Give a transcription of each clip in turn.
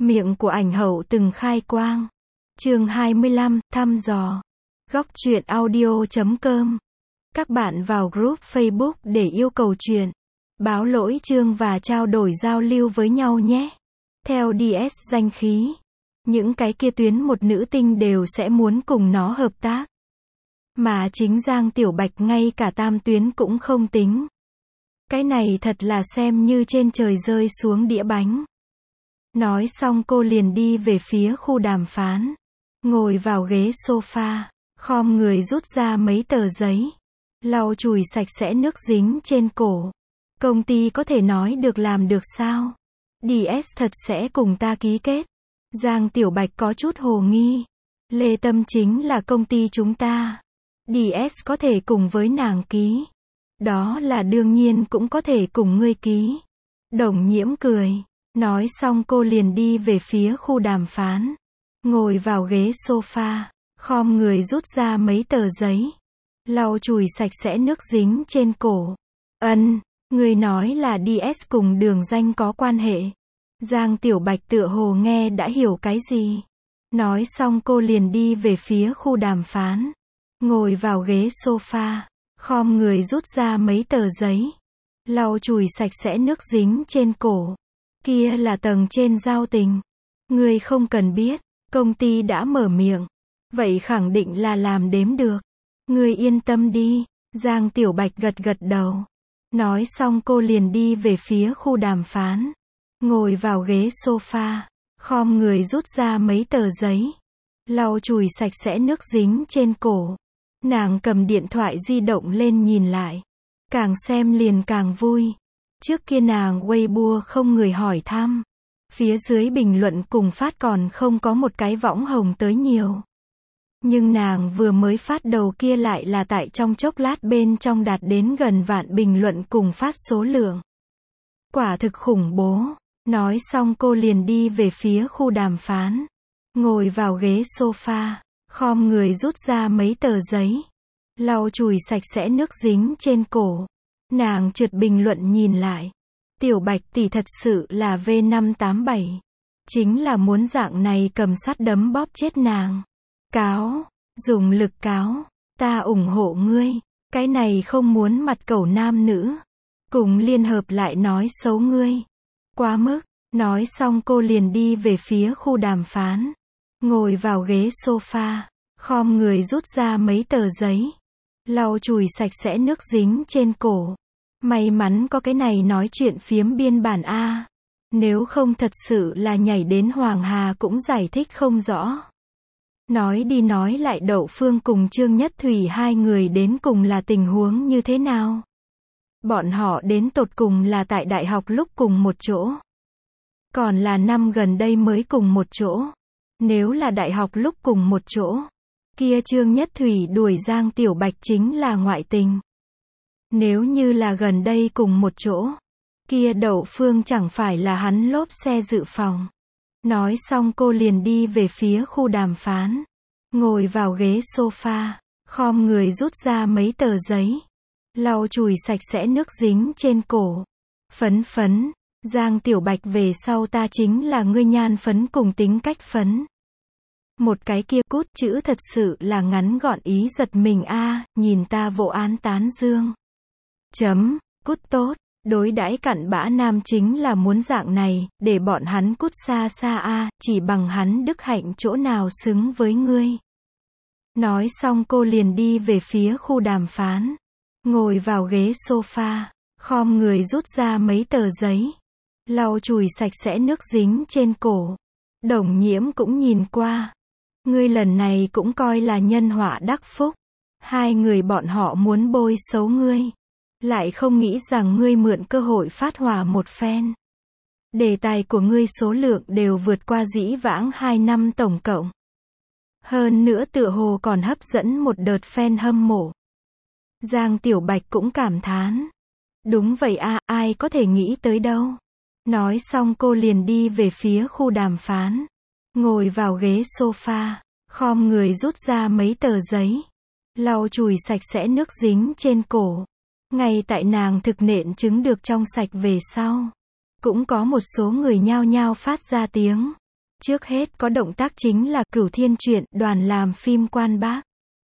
Miệng của ảnh hậu từng khai quang. Chương 25, thăm dò. Góc truyện audio.com. Các bạn vào group Facebook để yêu cầu truyện, báo lỗi chương và trao đổi giao lưu với nhau nhé. Theo DS danh khí, những cái kia tuyến một nữ tinh đều sẽ muốn cùng nó hợp tác. Mà chính Giang Tiểu Bạch ngay cả tam tuyến cũng không tính. Cái này thật là xem như trên trời rơi xuống đĩa bánh. Nói xong cô liền đi về phía khu đàm phán. Ngồi vào ghế sofa, khom người rút ra mấy tờ giấy. Lau chùi sạch sẽ nước dính trên cổ. Công ty có thể nói được làm được sao? DS thật sẽ cùng ta ký kết. Giang Tiểu Bạch có chút hồ nghi. Lê Tâm chính là công ty chúng ta. DS có thể cùng với nàng ký. Đó là đương nhiên cũng có thể cùng ngươi ký. Đồng Nhiễm cười. Nói xong cô liền đi về phía khu đàm phán. Ngồi vào ghế sofa, khom người rút ra mấy tờ giấy. Lau chùi sạch sẽ nước dính trên cổ. Người nói là DS cùng Đường Danh có quan hệ. Giang Tiểu Bạch tựa hồ nghe đã hiểu cái gì. Nói xong cô liền đi về phía khu đàm phán. Ngồi vào ghế sofa, khom người rút ra mấy tờ giấy. Lau chùi sạch sẽ nước dính trên cổ. Kia là tầng trên giao tình. Ngươi không cần biết, công ty đã mở miệng. Vậy khẳng định là làm đếm được. Ngươi yên tâm đi. Giang Tiểu Bạch gật gật đầu. Nói xong cô liền đi về phía khu đàm phán. Ngồi vào ghế sofa, khom người rút ra mấy tờ giấy. Lau chùi sạch sẽ nước dính trên cổ. Nàng cầm điện thoại di động lên nhìn lại. Càng xem liền càng vui. Trước kia nàng Weibo không người hỏi thăm. Phía dưới bình luận cùng phát còn không có một cái võng hồng tới nhiều. Nhưng nàng vừa mới phát đầu kia lại là tại trong chốc lát bên trong đạt đến gần vạn bình luận cùng phát số lượng. Quả thực khủng bố. Nói xong cô liền đi về phía khu đàm phán. Ngồi vào ghế sofa, khom người rút ra mấy tờ giấy. Lau chùi sạch sẽ nước dính trên cổ. Nàng trượt bình luận nhìn lại. Tiểu Bạch tỷ thật sự là V587. Chính là muốn dạng này cầm sắt đấm bóp chết nàng. Cáo, dùng lực cáo. Ta ủng hộ ngươi. Cái này không muốn mặt cẩu nam nữ. Cùng liên hợp lại nói xấu ngươi. Quá mức. Nói xong cô liền đi về phía khu đàm phán. Ngồi vào ghế sofa, khom người rút ra mấy tờ giấy. Lau chùi sạch sẽ nước dính trên cổ. May mắn có cái này nói chuyện phiếm biên bản A. Nếu không thật sự là nhảy đến Hoàng Hà cũng giải thích không rõ. Nói đi nói lại Đậu Phương cùng Trương Nhất Thủy hai người đến cùng là tình huống như thế nào? Bọn họ đến tột cùng là tại đại học lúc cùng một chỗ. Còn là năm gần đây mới cùng một chỗ. Nếu là đại học lúc cùng một chỗ, kia Trương Nhất Thủy đuổi Giang Tiểu Bạch chính là ngoại tình. Nếu như là gần đây cùng một chỗ, kia Đậu Phương chẳng phải là hắn lốp xe dự phòng. Nói xong cô liền đi về phía khu đàm phán. Ngồi vào ghế sofa, khom người rút ra mấy tờ giấy. Lau chùi sạch sẽ nước dính trên cổ. Phấn phấn, Giang Tiểu Bạch về sau ta chính là ngươi nhan phấn cùng tính cách phấn. Một cái kia cút chữ thật sự là ngắn gọn ý giật mình a, nhìn ta vô án tán dương. Cút tốt, đối đãi cặn bã nam chính là muốn dạng này, để bọn hắn cút xa xa a, chỉ bằng hắn đức hạnh chỗ nào xứng với ngươi. Nói xong cô liền đi về phía khu đàm phán. Ngồi vào ghế sofa, khom người rút ra mấy tờ giấy. Lau chùi sạch sẽ nước dính trên cổ. Đồng Nhiễm cũng nhìn qua. Ngươi lần này cũng coi là nhân họa đắc phúc. Hai người bọn họ muốn bôi xấu ngươi. Lại không nghĩ rằng ngươi mượn cơ hội phát hỏa một phen. Đề tài của ngươi số lượng đều vượt qua dĩ vãng 2 năm tổng cộng. Hơn nữa tựa hồ còn hấp dẫn một đợt fan hâm mộ. Giang Tiểu Bạch cũng cảm thán. Đúng vậy a, ai có thể nghĩ tới đâu. Nói xong cô liền đi về phía khu đàm phán. Ngồi vào ghế sofa, khom người rút ra mấy tờ giấy. Lau chùi sạch sẽ nước dính trên cổ. Ngay tại nàng thực nện chứng được trong sạch về sau. Cũng có một số người nhao nhao phát ra tiếng. Trước hết có động tác chính là Cửu Thiên Truyện, đoàn làm phim Quan Bác.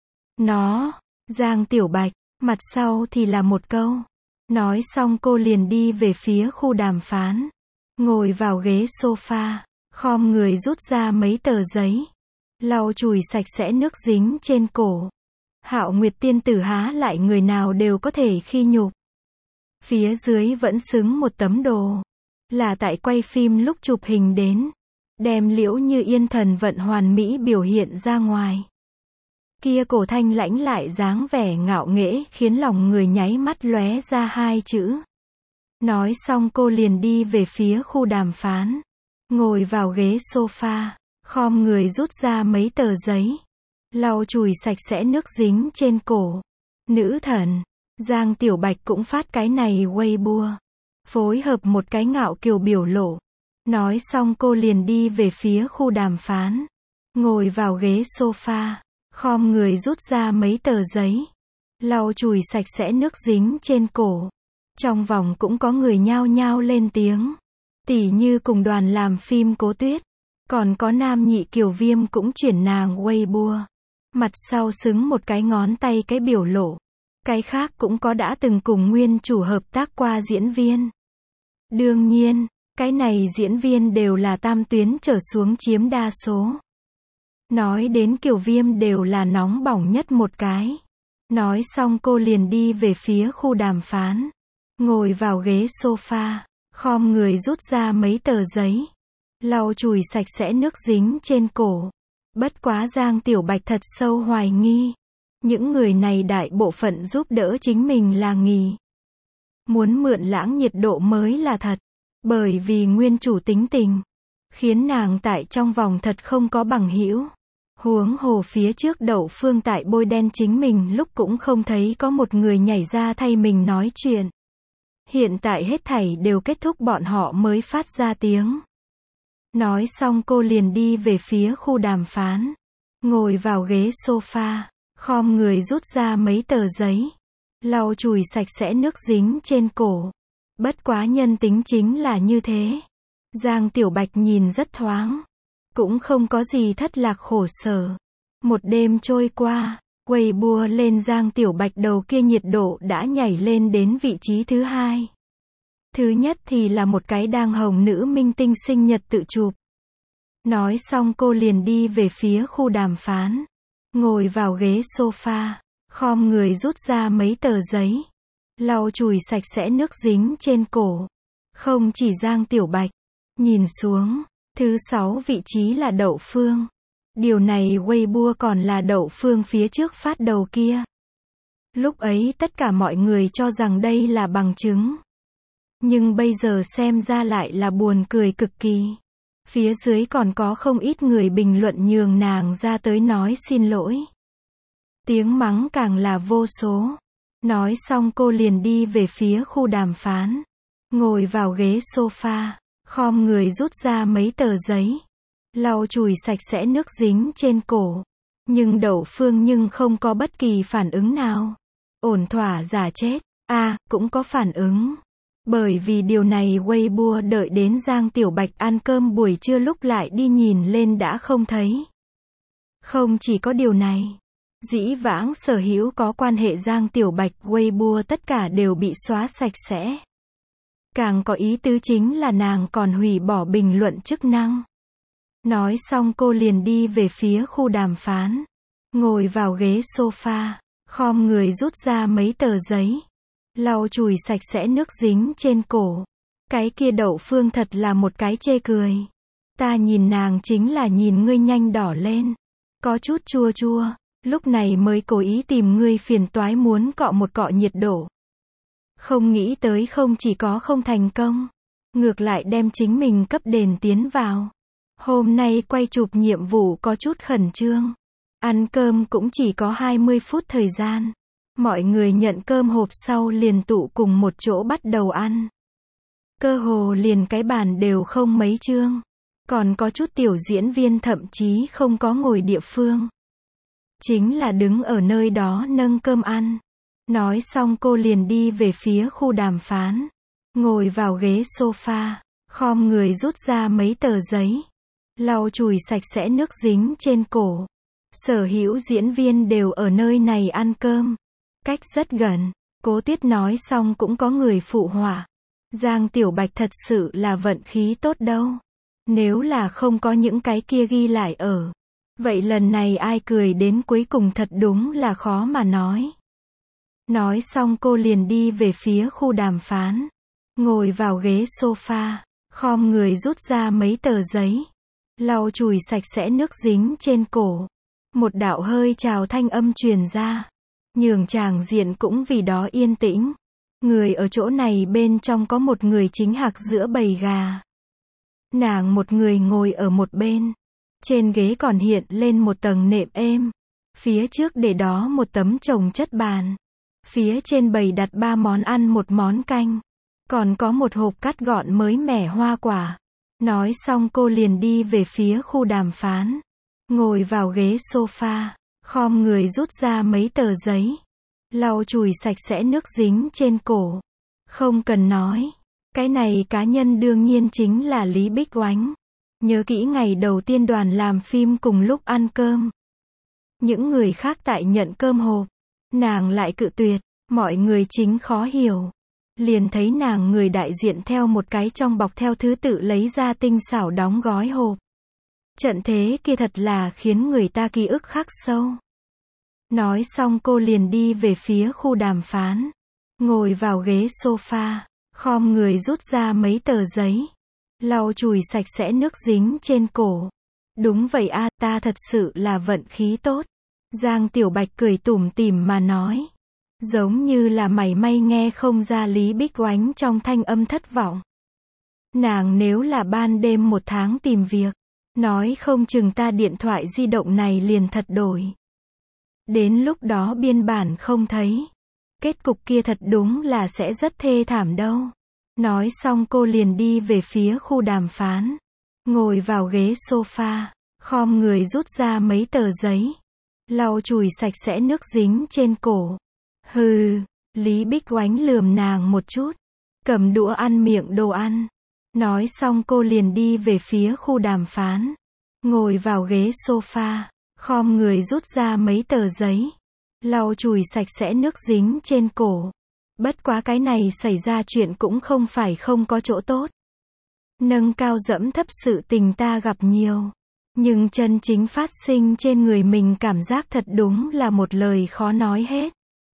Nó, Giang Tiểu Bạch, mặt sau thì là một câu. Nói xong cô liền đi về phía khu đàm phán. Ngồi vào ghế sofa, khom người rút ra mấy tờ giấy. Lau chùi sạch sẽ nước dính trên cổ. Hạo Nguyệt tiên tử há lại người nào đều có thể khi nhục. Phía dưới vẫn xứng một tấm đồ. Là tại quay phim lúc chụp hình đến. Đem Liễu Như Yên thần vận hoàn mỹ biểu hiện ra ngoài. Kia cổ thanh lãnh lại dáng vẻ ngạo nghễ khiến lòng người nháy mắt lóe ra hai chữ. Nói xong cô liền đi về phía khu đàm phán. Ngồi vào ghế sofa, khom người rút ra mấy tờ giấy. Lau chùi sạch sẽ nước dính trên cổ. Nữ thần, Giang Tiểu Bạch cũng phát cái này Weibo. Phối hợp một cái ngạo kiều biểu lộ. Nói xong cô liền đi về phía khu đàm phán. Ngồi vào ghế sofa, khom người rút ra mấy tờ giấy. Lau chùi sạch sẽ nước dính trên cổ. Trong vòng cũng có người nhao nhao lên tiếng. Tỉ như cùng đoàn làm phim Cố Tuyết. Còn có nam nhị Kiều Viêm cũng chuyển nàng Weibo. Mặt sau xứng một cái ngón tay cái biểu lộ. Cái khác cũng có đã từng cùng nguyên chủ hợp tác qua diễn viên. Đương nhiên, cái này diễn viên đều là tam tuyến trở xuống chiếm đa số. Nói đến Kiều Viêm đều là nóng bỏng nhất một cái. Nói xong cô liền đi về phía khu đàm phán. Ngồi vào ghế sofa, khom người rút ra mấy tờ giấy. Lau chùi sạch sẽ nước dính trên cổ. Bất quá Giang Tiểu Bạch thật sâu hoài nghi. Những người này đại bộ phận giúp đỡ chính mình là nghỉ. Muốn mượn lãng nhiệt độ mới là thật. Bởi vì nguyên chủ tính tình. Khiến nàng tại trong vòng thật không có bằng hữu. Huống hồ phía trước Đậu Phương tại bôi đen chính mình lúc cũng không thấy có một người nhảy ra thay mình nói chuyện. Hiện tại hết thảy đều kết thúc bọn họ mới phát ra tiếng. Nói xong cô liền đi về phía khu đàm phán. Ngồi vào ghế sofa, khom người rút ra mấy tờ giấy. Lau chùi sạch sẽ nước dính trên cổ. Bất quá nhân tính chính là như thế. Giang Tiểu Bạch nhìn rất thoáng. Cũng không có gì thất lạc khổ sở. Một đêm trôi qua, Weibo lên Giang Tiểu Bạch đầu kia nhiệt độ đã nhảy lên đến vị trí thứ hai. Thứ nhất thì là một cái đang hồng nữ minh tinh sinh nhật tự chụp. Nói xong cô liền đi về phía khu đàm phán. Ngồi vào ghế sofa, khom người rút ra mấy tờ giấy. Lau chùi sạch sẽ nước dính trên cổ. Không chỉ Giang Tiểu Bạch. Nhìn xuống, thứ 6 vị trí là Đậu Phương. Điều này Weibo còn là Đậu Phương phía trước phát đầu kia. Lúc ấy tất cả mọi người cho rằng đây là bằng chứng. Nhưng bây giờ xem ra lại là buồn cười cực kỳ. Phía dưới còn có không ít người bình luận nhường nàng ra tới nói xin lỗi. Tiếng mắng càng là vô số. Nói xong cô liền đi về phía khu đàm phán. Ngồi vào ghế sofa, khom người rút ra mấy tờ giấy. Lau chùi sạch sẽ nước dính trên cổ. Nhưng Đậu Phương nhưng không có bất kỳ phản ứng nào. Ổn thỏa giả chết. Cũng có phản ứng. Bởi vì điều này Weibo đợi đến Giang Tiểu Bạch ăn cơm buổi trưa lúc lại đi nhìn lên đã không thấy. Không chỉ có điều này. Dĩ vãng sở hữu có quan hệ Giang Tiểu Bạch Weibo tất cả đều bị xóa sạch sẽ. Càng có ý tứ chính là nàng còn hủy bỏ bình luận chức năng. Nói xong cô liền đi về phía khu đàm phán. Ngồi vào ghế sofa, khom người rút ra mấy tờ giấy. Lau chùi sạch sẽ nước dính trên cổ. Cái kia Đậu Phương thật là một cái chê cười. Ta nhìn nàng chính là nhìn ngươi nhanh đỏ lên. Có chút chua chua. Lúc này mới cố ý tìm ngươi phiền toái muốn cọ một cọ nhiệt độ. Không nghĩ tới không chỉ có không thành công. Ngược lại đem chính mình cấp đền tiến vào. Hôm nay quay chụp nhiệm vụ có chút khẩn trương. Ăn cơm cũng chỉ có 20 phút thời gian. Mọi người nhận cơm hộp sau liền tụ cùng một chỗ bắt đầu ăn. Cơ hồ liền cái bàn đều không mấy chương. Còn có chút tiểu diễn viên thậm chí không có ngồi địa phương. Chính là đứng ở nơi đó nâng cơm ăn. Nói xong cô liền đi về phía khu đàm phán. Ngồi vào ghế sofa, khom người rút ra mấy tờ giấy. lau chùi sạch sẽ nước dính trên cổ. Sở hữu diễn viên đều ở nơi này ăn cơm. Cách rất gần. Cố Tiết nói xong cũng có người phụ họa. Giang Tiểu Bạch thật sự là vận khí tốt đâu. Nếu là không có những cái kia ghi lại ở. Vậy lần này ai cười đến cuối cùng thật đúng là khó mà nói. Nói xong cô liền đi về phía khu đàm phán. Ngồi vào ghế sofa. Khom người rút ra mấy tờ giấy. Lau chùi sạch sẽ nước dính trên cổ. Một đạo hơi chào thanh âm truyền ra. Nhường chàng diện cũng vì đó yên tĩnh. Người ở chỗ này bên trong có một người chính hạc giữa bầy gà. Nàng một người ngồi ở một bên. Trên ghế còn hiện lên một tầng nệm êm. Phía trước để đó một tấm chồng chất bàn. Phía trên bày đặt 3 món ăn, một món canh. Còn có một hộp cắt gọn mới mẻ hoa quả. Nói xong cô liền đi về phía khu đàm phán. Ngồi vào ghế sofa. Khom người rút ra mấy tờ giấy. Lau chùi sạch sẽ nước dính trên cổ. Không cần nói. Cái này cá nhân đương nhiên chính là Lý Bích Oánh. Nhớ kỹ ngày đầu tiên đoàn làm phim cùng lúc ăn cơm. Những người khác tại nhận cơm hộp. Nàng lại cự tuyệt. Mọi người chính khó hiểu. Liền thấy nàng người đại diện theo một cái trong bọc theo thứ tự lấy ra tinh xảo đóng gói hộp. Trận thế kia thật là khiến người ta ký ức khắc sâu. Nói xong cô liền đi về phía khu đàm phán. Ngồi vào ghế sofa. Khom người rút ra mấy tờ giấy. Lau chùi sạch sẽ nước dính trên cổ. Đúng vậy a, ta thật sự là vận khí tốt. Giang Tiểu Bạch cười tủm tỉm mà nói. Giống như là mảy may nghe không ra Lý Bích Oánh trong thanh âm thất vọng. Nàng nếu là ban đêm 1 tháng tìm việc. Nói không chừng ta điện thoại di động này liền thật đổi. Đến lúc đó biên bản không thấy. Kết cục kia thật đúng là sẽ rất thê thảm đâu. Nói xong cô liền đi về phía khu đàm phán. Ngồi vào ghế sofa. Khom người rút ra mấy tờ giấy. Lau chùi sạch sẽ nước dính trên cổ. Hừ. Lý Bích Oánh lườm nàng một chút. Cầm đũa ăn miệng đồ ăn. Nói xong cô liền đi về phía khu đàm phán. Ngồi vào ghế sofa. Khom người rút ra mấy tờ giấy. Lau chùi sạch sẽ nước dính trên cổ. Bất quá cái này xảy ra chuyện cũng không phải không có chỗ tốt. Nâng cao dẫm thấp sự tình ta gặp nhiều. Nhưng chân chính phát sinh trên người mình cảm giác thật đúng là một lời khó nói hết.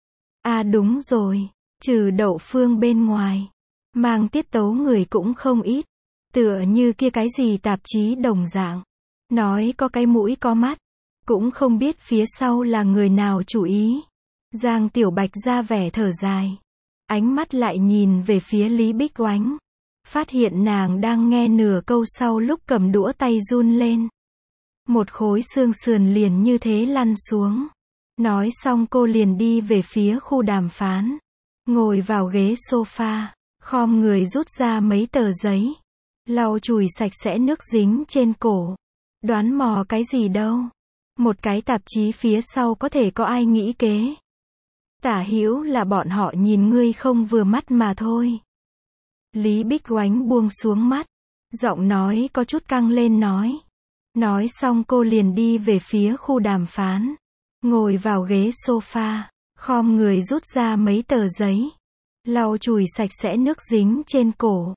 À đúng rồi. Trừ Đậu Phương bên ngoài. Mang tiết tấu người cũng không ít. Tựa như kia cái gì tạp chí đồng dạng. Nói có cái mũi có mắt. Cũng không biết phía sau là người nào chủ ý. Giang Tiểu Bạch ra vẻ thở dài. Ánh mắt lại nhìn về phía Lý Bích Oánh. Phát hiện nàng đang nghe nửa câu sau lúc cầm đũa tay run lên. Một khối xương sườn liền như thế lăn xuống. Nói xong cô liền đi về phía khu đàm phán. Ngồi vào ghế sofa. Khom người rút ra mấy tờ giấy. Lau chùi sạch sẽ nước dính trên cổ. Đoán mò cái gì đâu. Một cái tạp chí phía sau có thể có ai nghĩ kế. Tả hữu là bọn họ nhìn ngươi không vừa mắt mà thôi. Lý Bích Oánh buông xuống mắt. Giọng nói có chút căng lên nói. Nói xong cô liền đi về phía khu đàm phán. Ngồi vào ghế sofa. Khom người rút ra mấy tờ giấy. Lau chùi sạch sẽ nước dính trên cổ.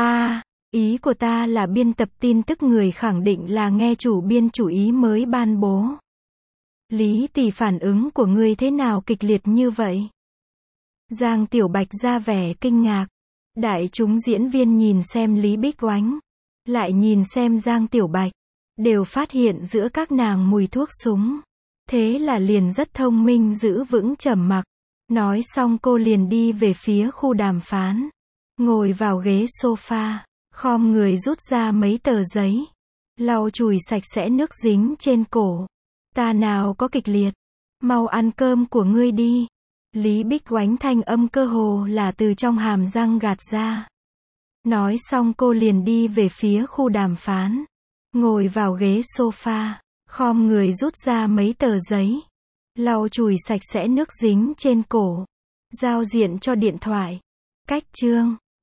Ý của ta là biên tập tin tức người khẳng định là nghe chủ biên chủ ý mới ban bố. Lý tỷ, phản ứng của ngươi thế nào kịch liệt như vậy? Giang Tiểu Bạch ra vẻ kinh ngạc. Đại chúng diễn viên nhìn xem Lý Bích Oánh. Lại nhìn xem Giang Tiểu Bạch. Đều phát hiện giữa các nàng mùi thuốc súng. Thế là liền rất thông minh giữ vững trầm mặc. Nói xong cô liền đi về phía khu đàm phán. Ngồi vào ghế sofa. Khom người rút ra mấy tờ giấy. Lau chùi sạch sẽ nước dính trên cổ. Ta nào có kịch liệt. Mau ăn cơm của ngươi đi. Lý Bích Oánh thanh âm cơ hồ là từ trong hàm răng gạt ra. Nói xong cô liền đi về phía khu đàm phán. Ngồi vào ghế sofa. Khom người rút ra mấy tờ giấy. Lau chùi sạch sẽ nước dính trên cổ. Giao diện cho điện thoại. Cách chương.